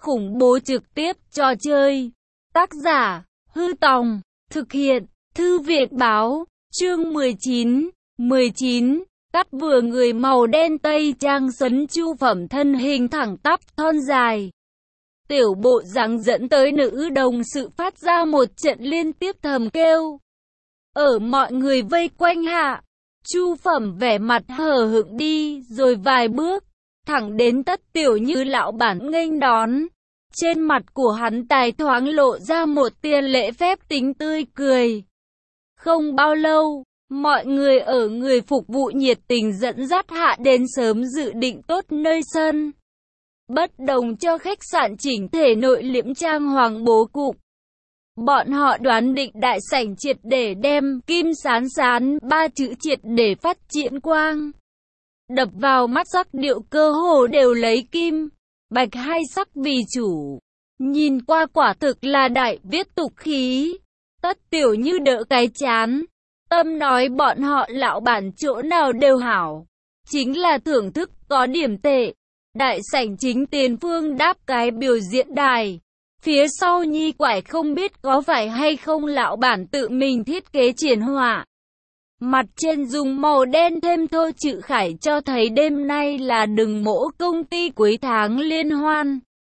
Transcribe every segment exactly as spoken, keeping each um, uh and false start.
khủng bố trực tiếp trò chơi. Tác giả, Hư Tòng, thực hiện, Thư viện Báo, chương mười chín, mười chín, cắt vừa người màu đen tây trang sấn Chu Phẩm thân hình thẳng tắp thon dài. Tiểu bộ dáng dẫn tới nữ đồng sự phát ra một trận liên tiếp thầm kêu. Ở mọi người vây quanh hạ, Chu Phẩm vẻ mặt hờ hững đi rồi vài bước, thẳng đến Tất Tiểu Như lão bản nghênh đón. Trên mặt của hắn tài thoáng lộ ra một tia lễ phép tính tươi cười. Không bao lâu, mọi người ở người phục vụ nhiệt tình dẫn dắt hạ đến sớm dự định tốt nơi sân. Bất đồng cho khách sạn chỉnh thể nội liễm trang hoàng bố cục. Bọn họ đoán định đại sảnh triệt để đem kim sán sán ba chữ triệt để phát triển quang. Đập vào mắt sắc điệu cơ hồ đều lấy kim, bạch hai sắc vì chủ. Nhìn qua quả thực là đại viết tục khí. Tất Tiểu Như đỡ cái chán. Tâm nói bọn họ lão bản chỗ nào đều hảo. Chính là thưởng thức có điểm tệ. Đại sảnh chính tiền phương đáp cái biểu diễn đài. Phía sau nhi quải không biết có phải hay không lão bản tự mình thiết kế triển họa. Mặt trên dùng màu đen thêm thô chữ khải cho thấy đêm nay là đừng mỗ công ty cuối tháng liên hoan.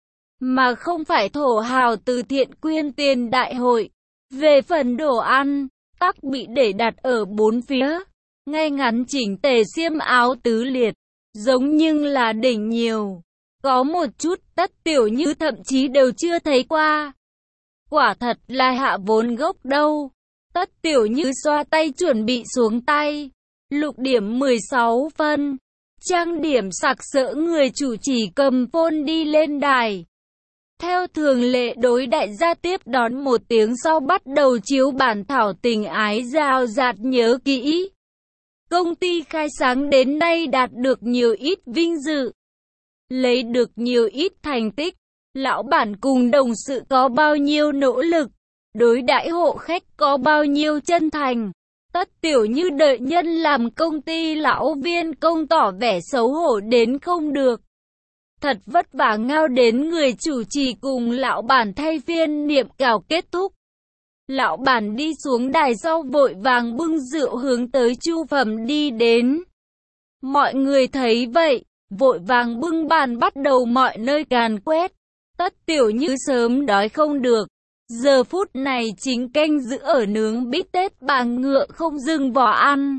Mà không phải thổ hào từ thiện quyên tiền đại hội. Về phần đồ ăn, tắc bị để đặt ở bốn phía. Ngay ngắn chỉnh tề xiêm áo tứ liệt. Giống nhưng là đỉnh nhiều. Có một chút Tất Tiểu Như thậm chí đều chưa thấy qua. Quả thật là hạ vốn gốc đâu. Tất Tiểu Như xoa tay chuẩn bị xuống tay. Lục điểm mười sáu phân. Trang điểm sặc sỡ người chủ chỉ cầm phone đi lên đài. Theo thường lệ đối đại gia tiếp đón một tiếng sau bắt đầu chiếu bản thảo tình ái rào rạt nhớ kỹ. Công ty khai sáng đến nay đạt được nhiều ít vinh dự. Lấy được nhiều ít thành tích. Lão bản cùng đồng sự có bao nhiêu nỗ lực. Đối đãi hộ khách có bao nhiêu chân thành. Tất Tiểu Như đợi nhân làm công ty lão viên công tỏ vẻ xấu hổ đến không được. Thật vất vả ngao đến người chủ trì cùng lão bản thay phiên niệm cào kết thúc. Lão bản đi xuống đài sau vội vàng bưng rượu hướng tới Chu Phẩm đi đến. Mọi người thấy vậy, vội vàng bưng bàn bắt đầu mọi nơi càn quét. Tất Tiểu Như sớm đói không được. Giờ phút này chính canh giữ ở nướng bít tết bà ngựa không dừng vỏ ăn.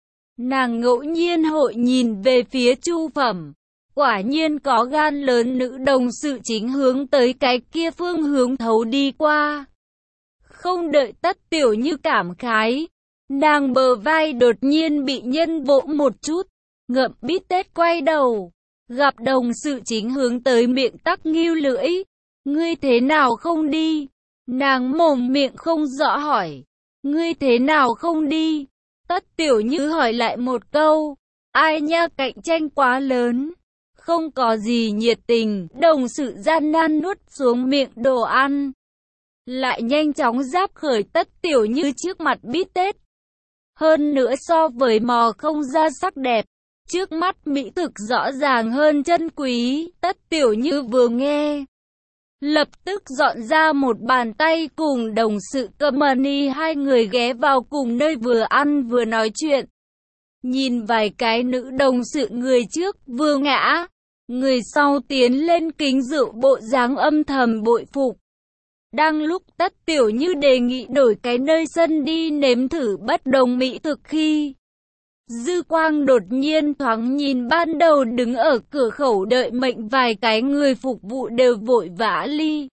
Nàng ngẫu nhiên hội nhìn về phía Chu Phẩm. Quả nhiên có gan lớn nữ đồng sự chính hướng tới cái kia phương hướng thấu đi qua. Không đợi Tất Tiểu Như cảm khái. Nàng bờ vai đột nhiên bị nhân vỗ một chút. Ngậm bít tết quay đầu. Gặp đồng sự chính hướng tới miệng tắc nghiêu lưỡi. Ngươi thế nào không đi? Nàng mồm miệng không rõ hỏi. Ngươi thế nào không đi? Tất Tiểu Như hỏi lại một câu. Ai nha, cạnh tranh quá lớn. Không có gì nhiệt tình. Đồng sự gian nan nuốt xuống miệng đồ ăn. Lại nhanh chóng giáp khởi Tất Tiểu Như trước mặt bít tết. Hơn nữa so với mò không ra sắc đẹp. Trước mắt mỹ thực rõ ràng hơn chân quý. Tất Tiểu Như vừa nghe. Lập tức dọn ra một bàn tay cùng đồng sự Company, hai người ghé vào cùng nơi vừa ăn vừa nói chuyện. Nhìn vài cái nữ đồng sự người trước vừa ngã, người sau tiến lên kính rượu bộ dáng âm thầm bội phục. Đang lúc Tất Tiểu Như đề nghị đổi cái nơi sân đi nếm thử bất đồng mỹ thực khi dư quang đột nhiên thoáng nhìn ban đầu đứng ở cửa khẩu đợi mệnh vài cái người phục vụ đều vội vã ly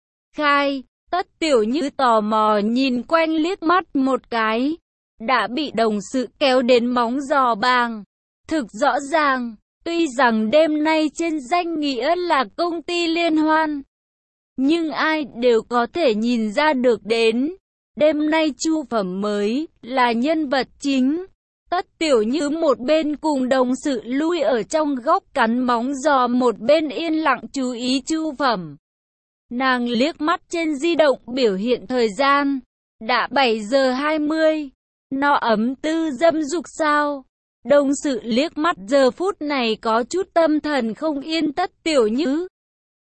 khai. Tất Tiểu Như tò mò nhìn quanh liếc mắt một cái. Đã bị đồng sự kéo đến móng giò bàng. Thực rõ ràng, tuy rằng đêm nay trên danh nghĩa là công ty liên hoan, nhưng ai đều có thể nhìn ra được đến. Đêm nay Chu Phẩm mới là nhân vật chính. Tất Tiểu Như một bên cùng đồng sự lui ở trong góc cắn móng giò, một bên yên lặng chú ý Chu Phẩm. Nàng liếc mắt trên di động biểu hiện thời gian. Đã bảy giờ hai mươi. Nó ấm tư dâm dục sao? Đồng sự liếc mắt giờ phút này có chút tâm thần không yên Tất Tiểu Như.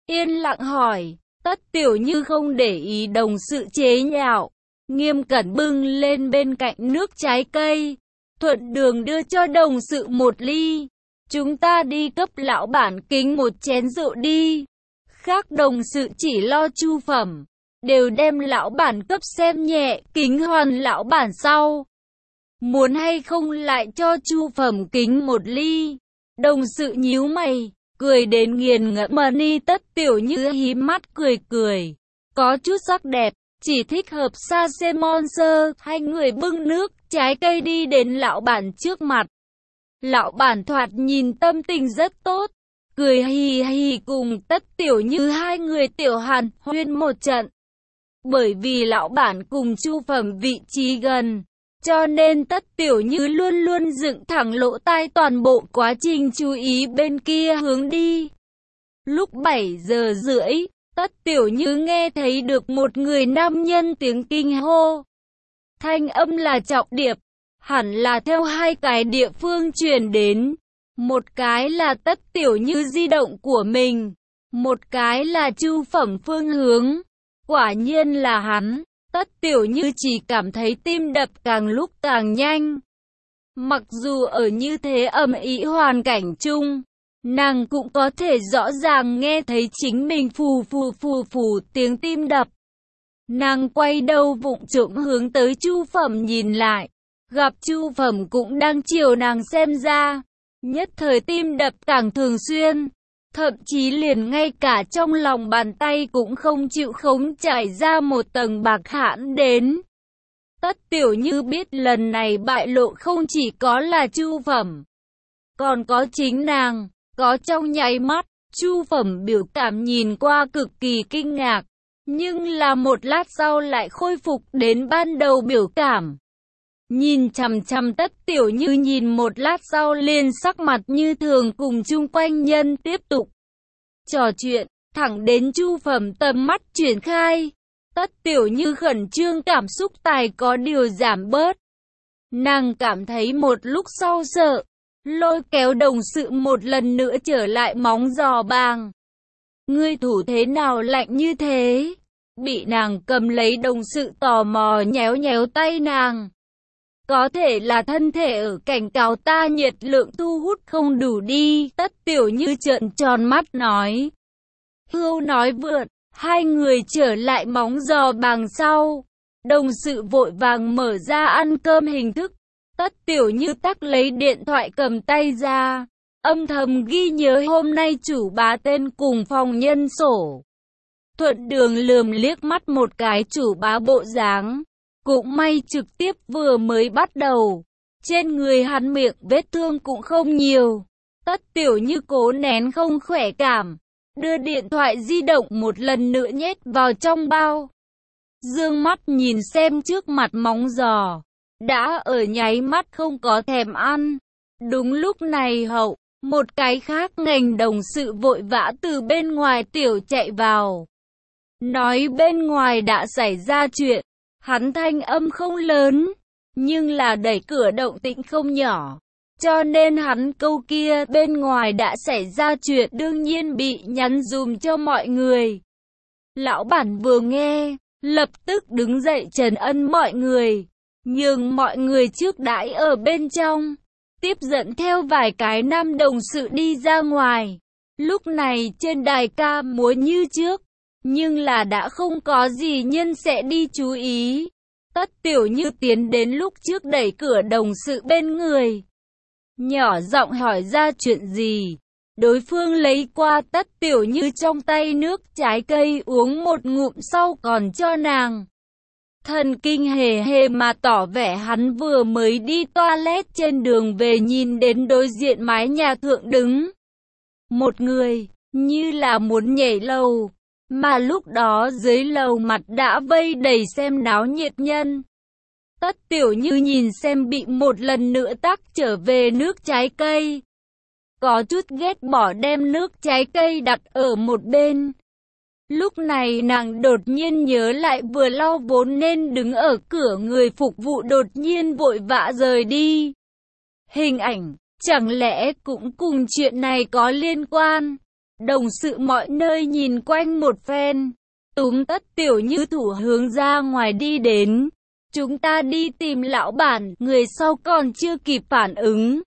yên lặng hỏi. Tất Tiểu Như không để ý đồng sự chế nhạo, nghiêm cẩn bưng lên bên cạnh nước trái cây, thuận đường đưa cho đồng sự một ly. Chúng ta đi cấp lão bản kính một chén rượu đi. Khác đồng sự chỉ lo chu phẩm, đều đem lão bản cấp xem nhẹ, kính hoàn lão bản sau. Muốn hay không lại cho chu phẩm kính một ly. Đồng sự nhíu mày, cười đến nghiền ngẫm. Mani Tất Tiểu Như híp mắt cười cười, có chút sắc đẹp, chỉ thích hợp xa xe Monster. Hai người bưng nước trái cây đi đến lão bản trước mặt. Lão bản thoạt nhìn tâm tình rất tốt, cười hì hì cùng Tất Tiểu Như hai người tiểu hàn huyên một trận. Bởi vì lão bản cùng chu phẩm vị trí gần, cho nên Tất Tiểu Như luôn luôn dựng thẳng lỗ tai, toàn bộ quá trình chú ý bên kia hướng đi. Lúc bảy giờ rưỡi, Tất Tiểu Như nghe thấy được một người nam nhân tiếng kinh hô. Thanh âm là Trọng Điệp, hẳn là theo hai cái địa phương truyền đến. Một cái là Tất Tiểu Như di động của mình, một cái là chu phẩm phương hướng. Quả nhiên là hắn. Tất Tiểu Như chỉ cảm thấy tim đập càng lúc càng nhanh. Mặc dù ở như thế ầm ĩ hoàn cảnh chung, nàng cũng có thể rõ ràng nghe thấy chính mình phù phù phù phù tiếng tim đập. Nàng quay đầu vụng trộm hướng tới chu phẩm nhìn lại, gặp chu phẩm cũng đang chiều nàng xem ra. Nhất thời tim đập càng thường xuyên, thậm chí liền ngay cả trong lòng bàn tay cũng không chịu khống trải ra một tầng bạc hãn đến. Tất Tiểu Như biết lần này bại lộ không chỉ có là chu phẩm, còn có chính nàng. Có trong nháy mắt, chu phẩm biểu cảm nhìn qua cực kỳ kinh ngạc, nhưng là một lát sau lại khôi phục đến ban đầu biểu cảm. Nhìn chằm chằm Tất Tiểu Như nhìn một lát sau liền sắc mặt như thường cùng chung quanh nhân tiếp tục trò chuyện, thẳng đến chu phẩm tầm mắt chuyển khai. Tất Tiểu Như khẩn trương cảm xúc tài có điều giảm bớt. Nàng cảm thấy một lúc sau sợ, lôi kéo đồng sự một lần nữa trở lại móng giò bàng. Ngươi thủ thế nào lạnh như thế? Bị nàng cầm lấy, đồng sự tò mò nhéo nhéo tay nàng. Có thể là thân thể ở cảnh cáo ta nhiệt lượng thu hút không đủ đi. Tất Tiểu Như trợn tròn mắt nói. Hưu nói vượt, hai người trở lại móng giò bàng sau. Đồng sự vội vàng mở ra ăn cơm hình thức. Tất Tiểu Như tắc lấy điện thoại cầm tay ra, âm thầm ghi nhớ hôm nay chủ bá tên cùng phòng nhân sổ. Thuận đường lườm liếc mắt một cái chủ bá bộ dáng. Cũng may trực tiếp vừa mới bắt đầu, trên người hắn miệng vết thương cũng không nhiều. Tất Tiểu Như cố nén không khỏe cảm, đưa điện thoại di động một lần nữa nhét vào trong bao. Dương mắt nhìn xem trước mặt móng giò, đã ở nháy mắt không có thèm ăn. Đúng lúc này hậu, một cái khác ngành đồng sự vội vã từ bên ngoài tiểu chạy vào. Nói bên ngoài đã xảy ra chuyện. Hắn thanh âm không lớn, nhưng là đẩy cửa động tĩnh không nhỏ. Cho nên hắn câu kia bên ngoài đã xảy ra chuyện đương nhiên bị nhắn dùm cho mọi người. Lão bản vừa nghe, lập tức đứng dậy trấn ân mọi người, nhường mọi người trước đãi ở bên trong. Tiếp dẫn theo vài cái nam đồng sự đi ra ngoài. Lúc này trên đài ca múa như trước, nhưng là đã không có gì nhân sẽ đi chú ý. Tất Tiểu Như tiến đến lúc trước đẩy cửa đồng sự bên người, nhỏ giọng hỏi ra chuyện gì. Đối phương lấy qua Tất Tiểu Như trong tay nước trái cây uống một ngụm sau còn cho nàng. Thần kinh hề hề mà tỏ vẻ hắn vừa mới đi toilet trên đường về, nhìn đến đối diện mái nhà thượng đứng một người, như là muốn nhảy lầu. Mà lúc đó dưới lầu mặt đã vây đầy xem náo nhiệt nhân. Tất Tiểu Như nhìn xem bị một lần nữa tắc trở về nước trái cây, có chút ghét bỏ đem nước trái cây đặt ở một bên. Lúc này nàng đột nhiên nhớ lại vừa lau vốn nên đứng ở cửa người phục vụ đột nhiên vội vã rời đi. Hình ảnh, chẳng lẽ cũng cùng chuyện này có liên quan? Đồng sự mọi nơi nhìn quanh một phen, túm Tất Tiểu Như thủ hướng ra ngoài đi đến. Chúng ta đi tìm lão bản, người sau còn chưa kịp phản ứng,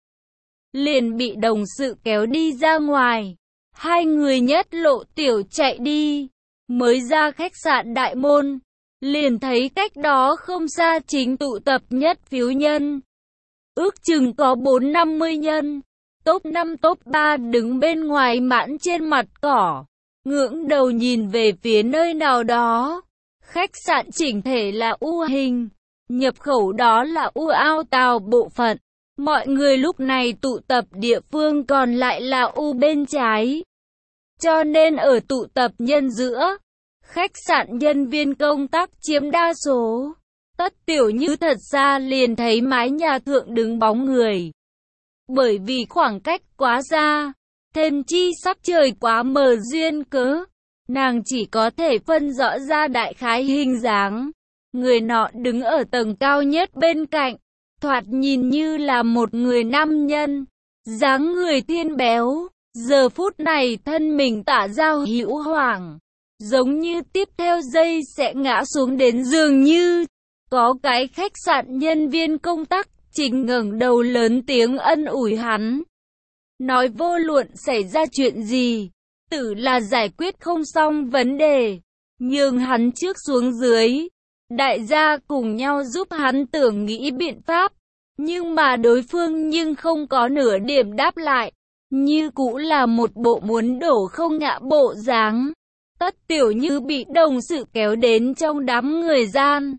liền bị đồng sự kéo đi ra ngoài. Hai người nhất lộ tiểu chạy đi, mới ra khách sạn đại môn, liền thấy cách đó không xa chính tụ tập nhất phiếu nhân. Ước chừng có bốn năm mươi nhân, top năm top ba đứng bên ngoài mãn trên mặt cỏ, ngưỡng đầu nhìn về phía nơi nào đó. Khách sạn chỉnh thể là U hình, nhập khẩu đó là U ao tàu bộ phận. Mọi người lúc này tụ tập địa phương còn lại là U bên trái. Cho nên ở tụ tập nhân giữa, khách sạn nhân viên công tác chiếm đa số. Tất Tiểu Như thật ra liền thấy mái nhà thượng đứng bóng người. Bởi vì khoảng cách quá xa, thêm chi sắc trời quá mờ duyên cớ, nàng chỉ có thể phân rõ ra đại khái hình dáng. Người nọ đứng ở tầng cao nhất bên cạnh, thoạt nhìn như là một người nam nhân, dáng người thiên béo, giờ phút này thân mình tả giao hữu hoảng, giống như tiếp theo giây sẽ ngã xuống đến dường như. Có cái khách sạn nhân viên công tác chính ngẩng đầu lớn tiếng ân ủi hắn, nói vô luận xảy ra chuyện gì, tử là giải quyết không xong vấn đề, nhường hắn trước xuống dưới, đại gia cùng nhau giúp hắn tưởng nghĩ biện pháp. Nhưng mà đối phương nhưng không có nửa điểm đáp lại, như cũ là một bộ muốn đổ không ngã bộ dáng. Tất Tiểu Như bị đồng sự kéo đến trong đám người gian.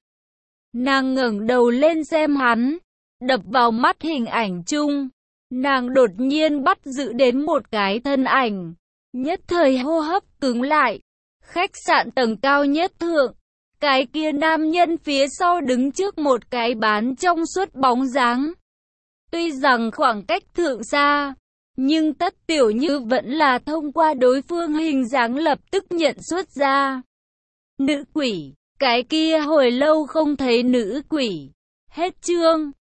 Nàng ngẩng đầu lên xem hắn, đập vào mắt hình ảnh chung. Nàng đột nhiên bắt giữ đến một cái thân ảnh, nhất thời hô hấp cứng lại. Khách sạn tầng cao nhất thượng, cái kia nam nhân phía sau đứng trước một cái bán trong suốt bóng dáng. Tuy rằng khoảng cách thượng xa, nhưng Tất Tiểu Như vẫn là thông qua đối phương hình dáng lập tức nhận xuất ra. Nữ quỷ, cái kia hồi lâu không thấy nữ quỷ. Hết chương.